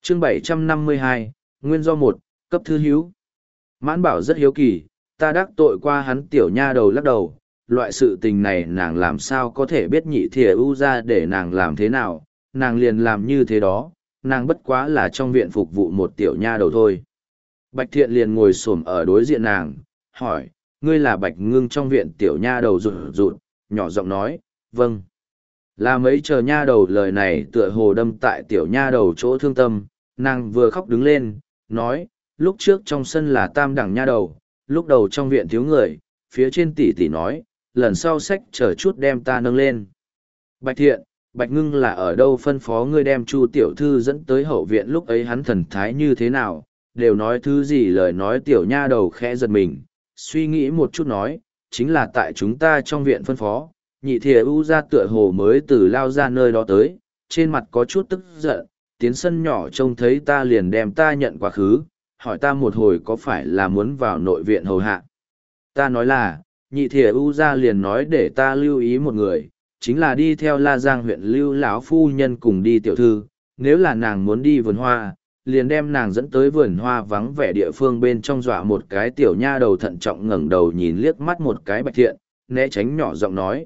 chương 752, nguyên do một, cấp thư hữu. Mãn Bảo rất hiếu kỳ, ta đắc tội qua hắn, tiểu nha đầu lắc đầu, loại sự tình này nàng làm sao có thể biết nhị thìa ưu ra để nàng làm thế nào, nàng liền làm như thế đó, nàng bất quá là trong viện phục vụ một tiểu nha đầu thôi. Bạch Thiện liền ngồi xổm ở đối diện nàng, hỏi, ngươi là Bạch Ngưng trong viện, tiểu nha đầu rụt rụt, nhỏ giọng nói, vâng. Là mấy chờ nha đầu lời này tựa hồ đâm tại tiểu nha đầu chỗ thương tâm, nàng vừa khóc đứng lên, nói, lúc trước trong sân là tam đẳng nha đầu, lúc đầu trong viện thiếu người, phía trên tỷ tỷ nói, lần sau sách chờ chút đem ta nâng lên. Bạch Thiện, Bạch Ngưng là ở đâu phân phó ngươi đem Chu tiểu thư dẫn tới hậu viện, lúc ấy hắn thần thái như thế nào, đều nói thứ gì, lời nói tiểu nha đầu khẽ giật mình, suy nghĩ một chút nói, chính là tại chúng ta trong viện phân phó. Nhị thìa ưu ra tựa hồ mới từ lao ra nơi đó tới, trên mặt có chút tức giận, tiến sân nhỏ trông thấy ta liền đem ta nhận quá khứ, hỏi ta một hồi có phải là muốn vào nội viện hầu hạ. Ta nói là, nhị thìa ưu ra liền nói để ta lưu ý một người, chính là đi theo La Giang huyện Lưu lão phu nhân cùng đi tiểu thư, nếu là nàng muốn đi vườn hoa, liền đem nàng dẫn tới vườn hoa vắng vẻ địa phương bên trong, dọa một cái tiểu nha đầu thận trọng ngẩng đầu nhìn liếc mắt một cái Bạch Thiện, né tránh nhỏ giọng nói,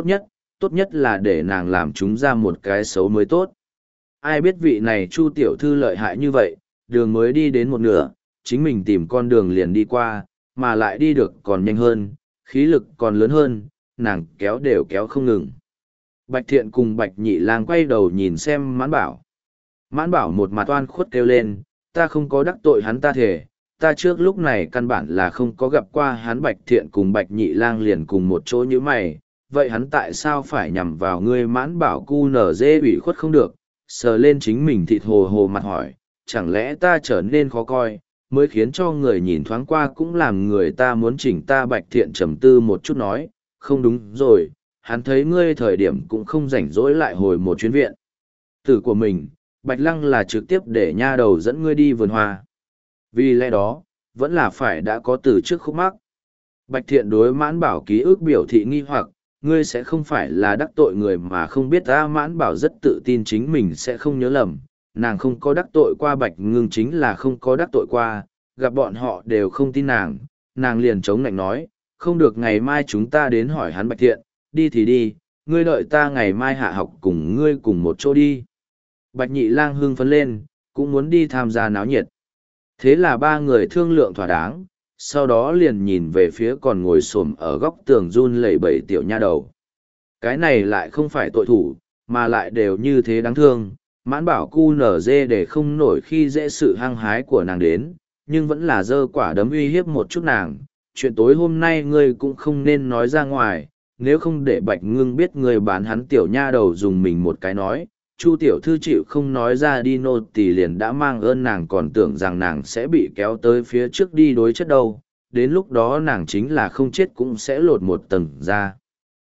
tốt nhất là để nàng làm chúng ra một cái xấu mới tốt. Ai biết vị này Chu tiểu thư lợi hại như vậy, đường mới đi đến một nửa, chính mình tìm con đường liền đi qua, mà lại đi được còn nhanh hơn, khí lực còn lớn hơn, nàng kéo đều kéo không ngừng. Bạch Thiện cùng Bạch Nhị Lang quay đầu nhìn xem Mãn Bảo. Mãn Bảo một mặt oan khuất kêu lên, ta không có đắc tội hắn, ta thề, ta trước lúc này căn bản là không có gặp qua hắn. Bạch Thiện cùng Bạch Nhị Lang liền cùng một chỗ như mày, vậy hắn tại sao phải nhằm vào ngươi? Mãn Bảo cu nở dê ủy khuất không được, sờ lên chính mình thịt hồ hồ mặt hỏi, chẳng lẽ ta trở nên khó coi, mới khiến cho người nhìn thoáng qua cũng làm người ta muốn chỉnh ta? Bạch Thiện trầm tư một chút nói, không đúng rồi, hắn thấy ngươi thời điểm cũng không rảnh rỗi lại hồi một chuyến viện tử của mình, Bạch Lăng là trực tiếp để nha đầu dẫn ngươi đi vườn hoa. Vì lẽ đó, vẫn là phải đã có từ trước khúc mắc. Bạch Thiện đối Mãn Bảo ký ức biểu thị nghi hoặc, ngươi sẽ không phải là đắc tội người mà không biết ta? Mãn Bảo rất tự tin chính mình sẽ không nhớ lầm, nàng không có đắc tội qua Bạch Ngưng, chính là không có đắc tội qua, gặp bọn họ đều không tin nàng, nàng liền chống lạnh nói, không được, ngày mai chúng ta đến hỏi hắn. Bạch Thiện, đi thì đi, ngươi đợi ta ngày mai hạ học cùng ngươi cùng một chỗ đi. Bạch Nhị Lang hưng phấn lên, cũng muốn đi tham gia náo nhiệt. Thế là ba người thương lượng thỏa đáng, sau đó liền nhìn về phía còn ngồi xổm ở góc tường run lẩy bẩy tiểu nha đầu. Cái này lại không phải tội thủ, mà lại đều như thế đáng thương. Mãn Bảo cu nở dê để không nổi khi dễ sự hăng hái của nàng đến, nhưng vẫn là giơ quả đấm uy hiếp một chút nàng. Chuyện tối hôm nay ngươi cũng không nên nói ra ngoài, nếu không để Bạch Ngưng biết ngươi bán hắn. Tiểu nha đầu dùng mình một cái nói, Chu tiểu thư chịu không nói ra đi, nô tỳ liền đã mang ơn nàng, còn tưởng rằng nàng sẽ bị kéo tới phía trước đi đối chất đâu, đến lúc đó nàng chính là không chết cũng sẽ lột một tầng ra.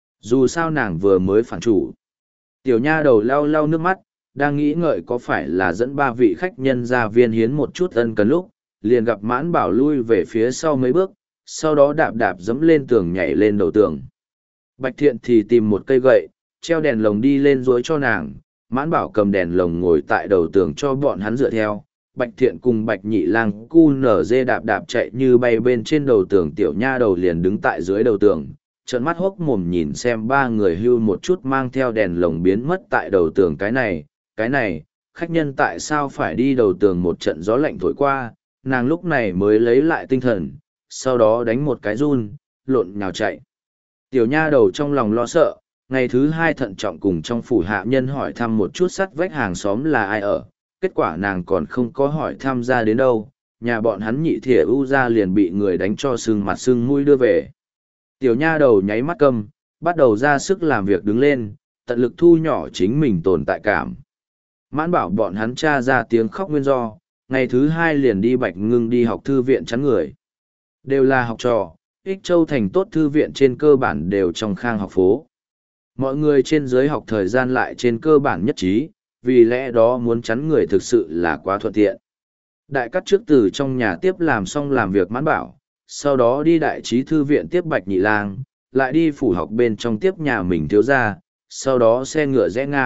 Dù sao nàng vừa mới phản chủ. Tiểu nha đầu lau lau nước mắt, đang nghĩ ngợi có phải là dẫn ba vị khách nhân ra viên hiến một chút ân cần, lúc liền gặp Mãn Bảo lui về phía sau mấy bước, sau đó đạp đạp dẫm lên tường nhảy lên đầu tường. Bạch Thiện thì tìm một cây gậy, treo đèn lồng đi lên dối cho nàng. Mãn Bảo cầm đèn lồng ngồi tại đầu tường cho bọn hắn dựa theo. Bạch Thiện cùng Bạch Nhị Lang cu nở dê đạp đạp chạy như bay bên trên đầu tường. Tiểu nha đầu liền đứng tại dưới đầu tường, trợn mắt hốc mồm nhìn xem ba người hưu một chút mang theo đèn lồng biến mất tại đầu tường. Cái này, khách nhân tại sao phải đi đầu tường? Một trận gió lạnh thổi qua, nàng lúc này mới lấy lại tinh thần, sau đó đánh một cái run, lộn nhào chạy. Tiểu nha đầu trong lòng lo sợ, ngày thứ hai thận trọng cùng trong phủ hạ nhân hỏi thăm một chút sắt vách hàng xóm là ai ở, kết quả nàng còn không có hỏi thăm ra đến đâu, nhà bọn hắn nhị thìa ưu ra liền bị người đánh cho sưng mặt sưng mũi đưa về. Tiểu nha đầu nháy mắt câm, bắt đầu ra sức làm việc đứng lên, tận lực thu nhỏ chính mình tồn tại cảm. Mãn Bảo bọn hắn tra ra tiếng khóc nguyên do, ngày thứ hai liền đi Bạch Ngưng đi học thư viện chắn người. Đều là học trò, Ích Châu thành tốt thư viện trên cơ bản đều trong khang học phố. Mọi người trên dưới học thời gian lại trên cơ bản nhất trí, vì lẽ đó muốn chắn người thực sự là quá thuận tiện. Đại cắt trước từ trong nhà tiếp làm xong làm việc Mãn Bảo, sau đó đi đại trí thư viện tiếp Bạch Nhị Lang, lại đi phủ học bên trong tiếp nhà mình thiếu gia, sau đó xe ngựa rẽ ngang,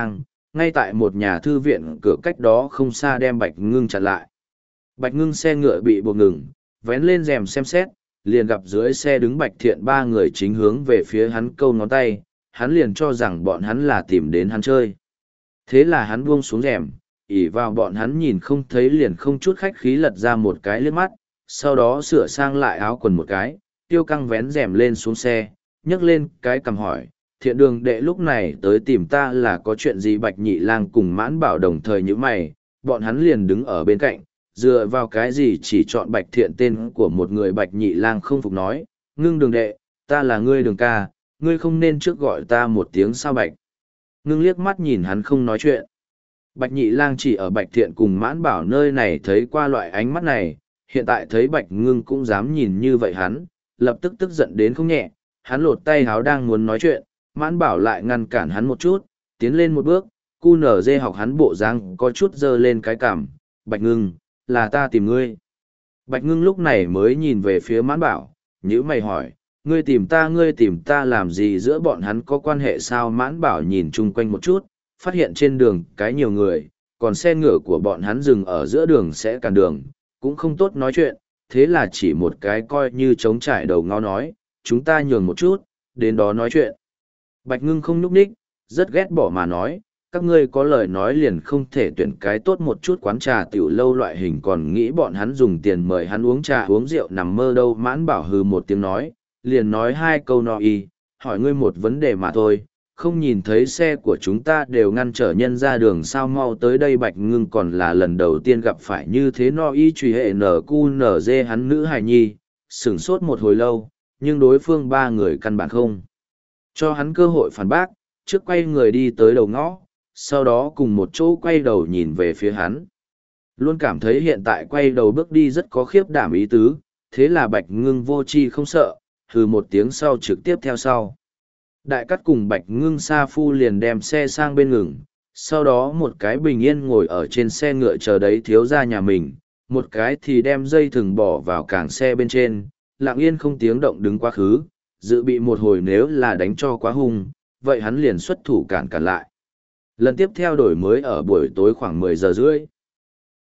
ngay tại một nhà thư viện cửa cách đó không xa đem Bạch Ngưng chặn lại. Bạch Ngưng xe ngựa bị buộc ngừng, vén lên rèm xem xét, liền gặp dưới xe đứng Bạch Thiện ba người chính hướng về phía hắn câu ngón tay, hắn liền cho rằng bọn hắn là tìm đến hắn chơi. Thế là hắn buông xuống rèm, ỉ vào bọn hắn nhìn không thấy liền không chút khách khí lật ra một cái liếc mắt, sau đó sửa sang lại áo quần một cái, Tiêu Căng vén rèm lên xuống xe, nhấc lên cái cằm hỏi, Thiện Đường đệ lúc này tới tìm ta là có chuyện gì? Bạch Nhị Lang cùng Mãn Bảo đồng thời như mày, bọn hắn liền đứng ở bên cạnh, dựa vào cái gì chỉ chọn Bạch Thiện tên của một người? Bạch Nhị Lang không phục nói, Ngưng Đường đệ, ta là ngươi Đường ca, ngươi không nên trước gọi ta một tiếng sao? Bạch Ngưng liếc mắt nhìn hắn không nói chuyện. Bạch Nhị Lang chỉ ở Bạch Thiện cùng Mãn Bảo nơi này thấy qua loại ánh mắt này, hiện tại thấy Bạch Ngưng cũng dám nhìn như vậy hắn, lập tức tức giận đến không nhẹ, hắn lột tay háo đang muốn nói chuyện, Mãn Bảo lại ngăn cản hắn một chút, tiến lên một bước, cu nở dê học hắn bộ dáng có chút dơ lên cái cằm, Bạch Ngưng, là ta tìm ngươi. Bạch Ngưng lúc này mới nhìn về phía Mãn Bảo, nhữ mày hỏi, ngươi tìm ta làm gì? Giữa bọn hắn có quan hệ sao? Mãn Bảo nhìn chung quanh một chút, phát hiện trên đường cái nhiều người, còn xe ngựa của bọn hắn dừng ở giữa đường sẽ cản đường, cũng không tốt nói chuyện, thế là chỉ một cái coi như trống trải đầu ngó nói, chúng ta nhường một chút, đến đó nói chuyện. Bạch Ngưng không núp ních, rất ghét bỏ mà nói, các ngươi có lời nói liền không thể tuyển cái tốt một chút quán trà tiểu lâu loại hình, còn nghĩ bọn hắn dùng tiền mời hắn uống trà uống rượu nằm mơ đâu? Mãn Bảo hừ một tiếng nói, liền nói hai câu no y, hỏi ngươi một vấn đề mà thôi, không nhìn thấy xe của chúng ta đều ngăn trở nhân ra đường sao? Mau tới đây. Bạch Ngưng còn là lần đầu tiên gặp phải như thế no y truy hệ NQNZ hắn nữ hài nhi, sửng sốt một hồi lâu, nhưng đối phương ba người căn bản không cho hắn cơ hội phản bác, trước quay người đi tới đầu ngõ, sau đó cùng một chỗ quay đầu nhìn về phía hắn. Luôn cảm thấy hiện tại quay đầu bước đi rất có khiếp đảm ý tứ, thế là Bạch Ngưng vô tri không sợ, hừ một tiếng sau trực tiếp theo sau. Đại Cát cùng Bạch Ngưng sa phu liền đem xe sang bên ngừng, sau đó một cái bình yên ngồi ở trên xe ngựa chờ đấy thiếu gia nhà mình, một cái thì đem dây thừng bỏ vào càng xe bên trên, lặng yên không tiếng động đứng quá khứ, dự bị một hồi nếu là đánh cho quá hung, vậy hắn liền xuất thủ cản lại. Lần tiếp theo đổi mới ở buổi tối khoảng 10 giờ rưỡi.